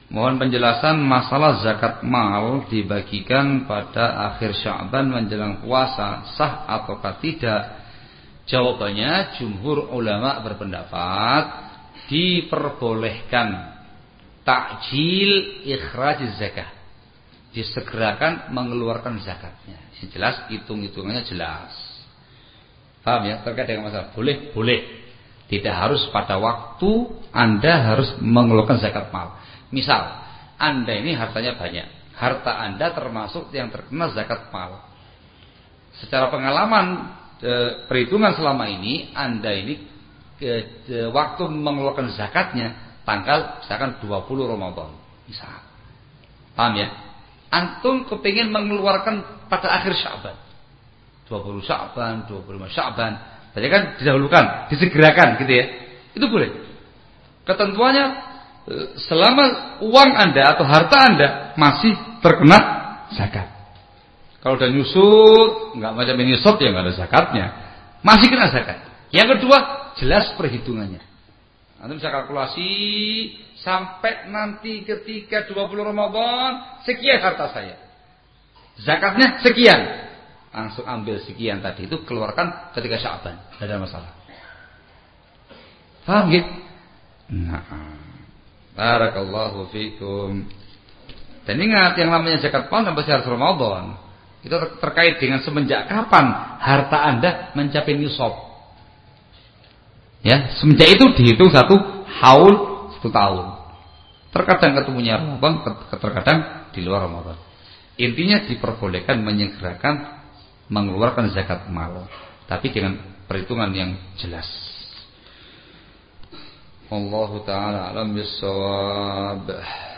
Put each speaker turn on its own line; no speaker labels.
Mohon penjelasan masalah zakat mal dibagikan pada akhir Sya'ban menjelang puasa, sah ataukah tidak? Jawabannya, jumhur ulama berpendapat diperbolehkan takjil ikhraj zakat, disegerakan mengeluarkan zakatnya. Yang jelas hitung-hitungannya jelas. Paham ya? Terkait dengan masalah boleh. Tidak harus pada waktu Anda harus mengeluarkan zakat mal. Misal, Anda ini hartanya banyak. Harta Anda termasuk yang terkena zakat mal. Secara pengalaman perhitungan selama ini, Anda ini waktu mengeluarkan zakatnya tanggal misalkan 20 Ramadan. Misal. Paham ya? Antum kepingin mengeluarkan pada akhir Sya'ban. 20 Sya'ban, 25 Sya'ban. Berarti kan didahulukan, disegerakan gitu ya. Itu boleh. Ketentuannya selama uang Anda atau harta Anda masih terkena zakat. Kalau udah nyusut, enggak macam ini nyusut ya enggak ada zakatnya. Masih kena zakat. Yang kedua, jelas perhitungannya. Anda bisa kalkulasi sampai nanti ketika 20 Ramadan sekian harta saya. Zakatnya sekian. Langsung ambil sekian tadi itu keluarkan ketika Sya'ban, tidak ada masalah. Paham gitu? Nah, barakallahu fikum. Dan ingat yang namanya zakat mal sampai harus Ramadan. Itu terkait dengan semenjak kapan harta Anda mencapai nisab. Ya, semenjak itu dihitung satu haul 1 tahun. Terkadang ketemunya Ramadan, terkadang di luar Ramadan. Intinya diperbolehkan menyegerakan mengeluarkan zakat mal, tapi dengan perhitungan yang jelas. Wallahu ta'ala alam bissawab.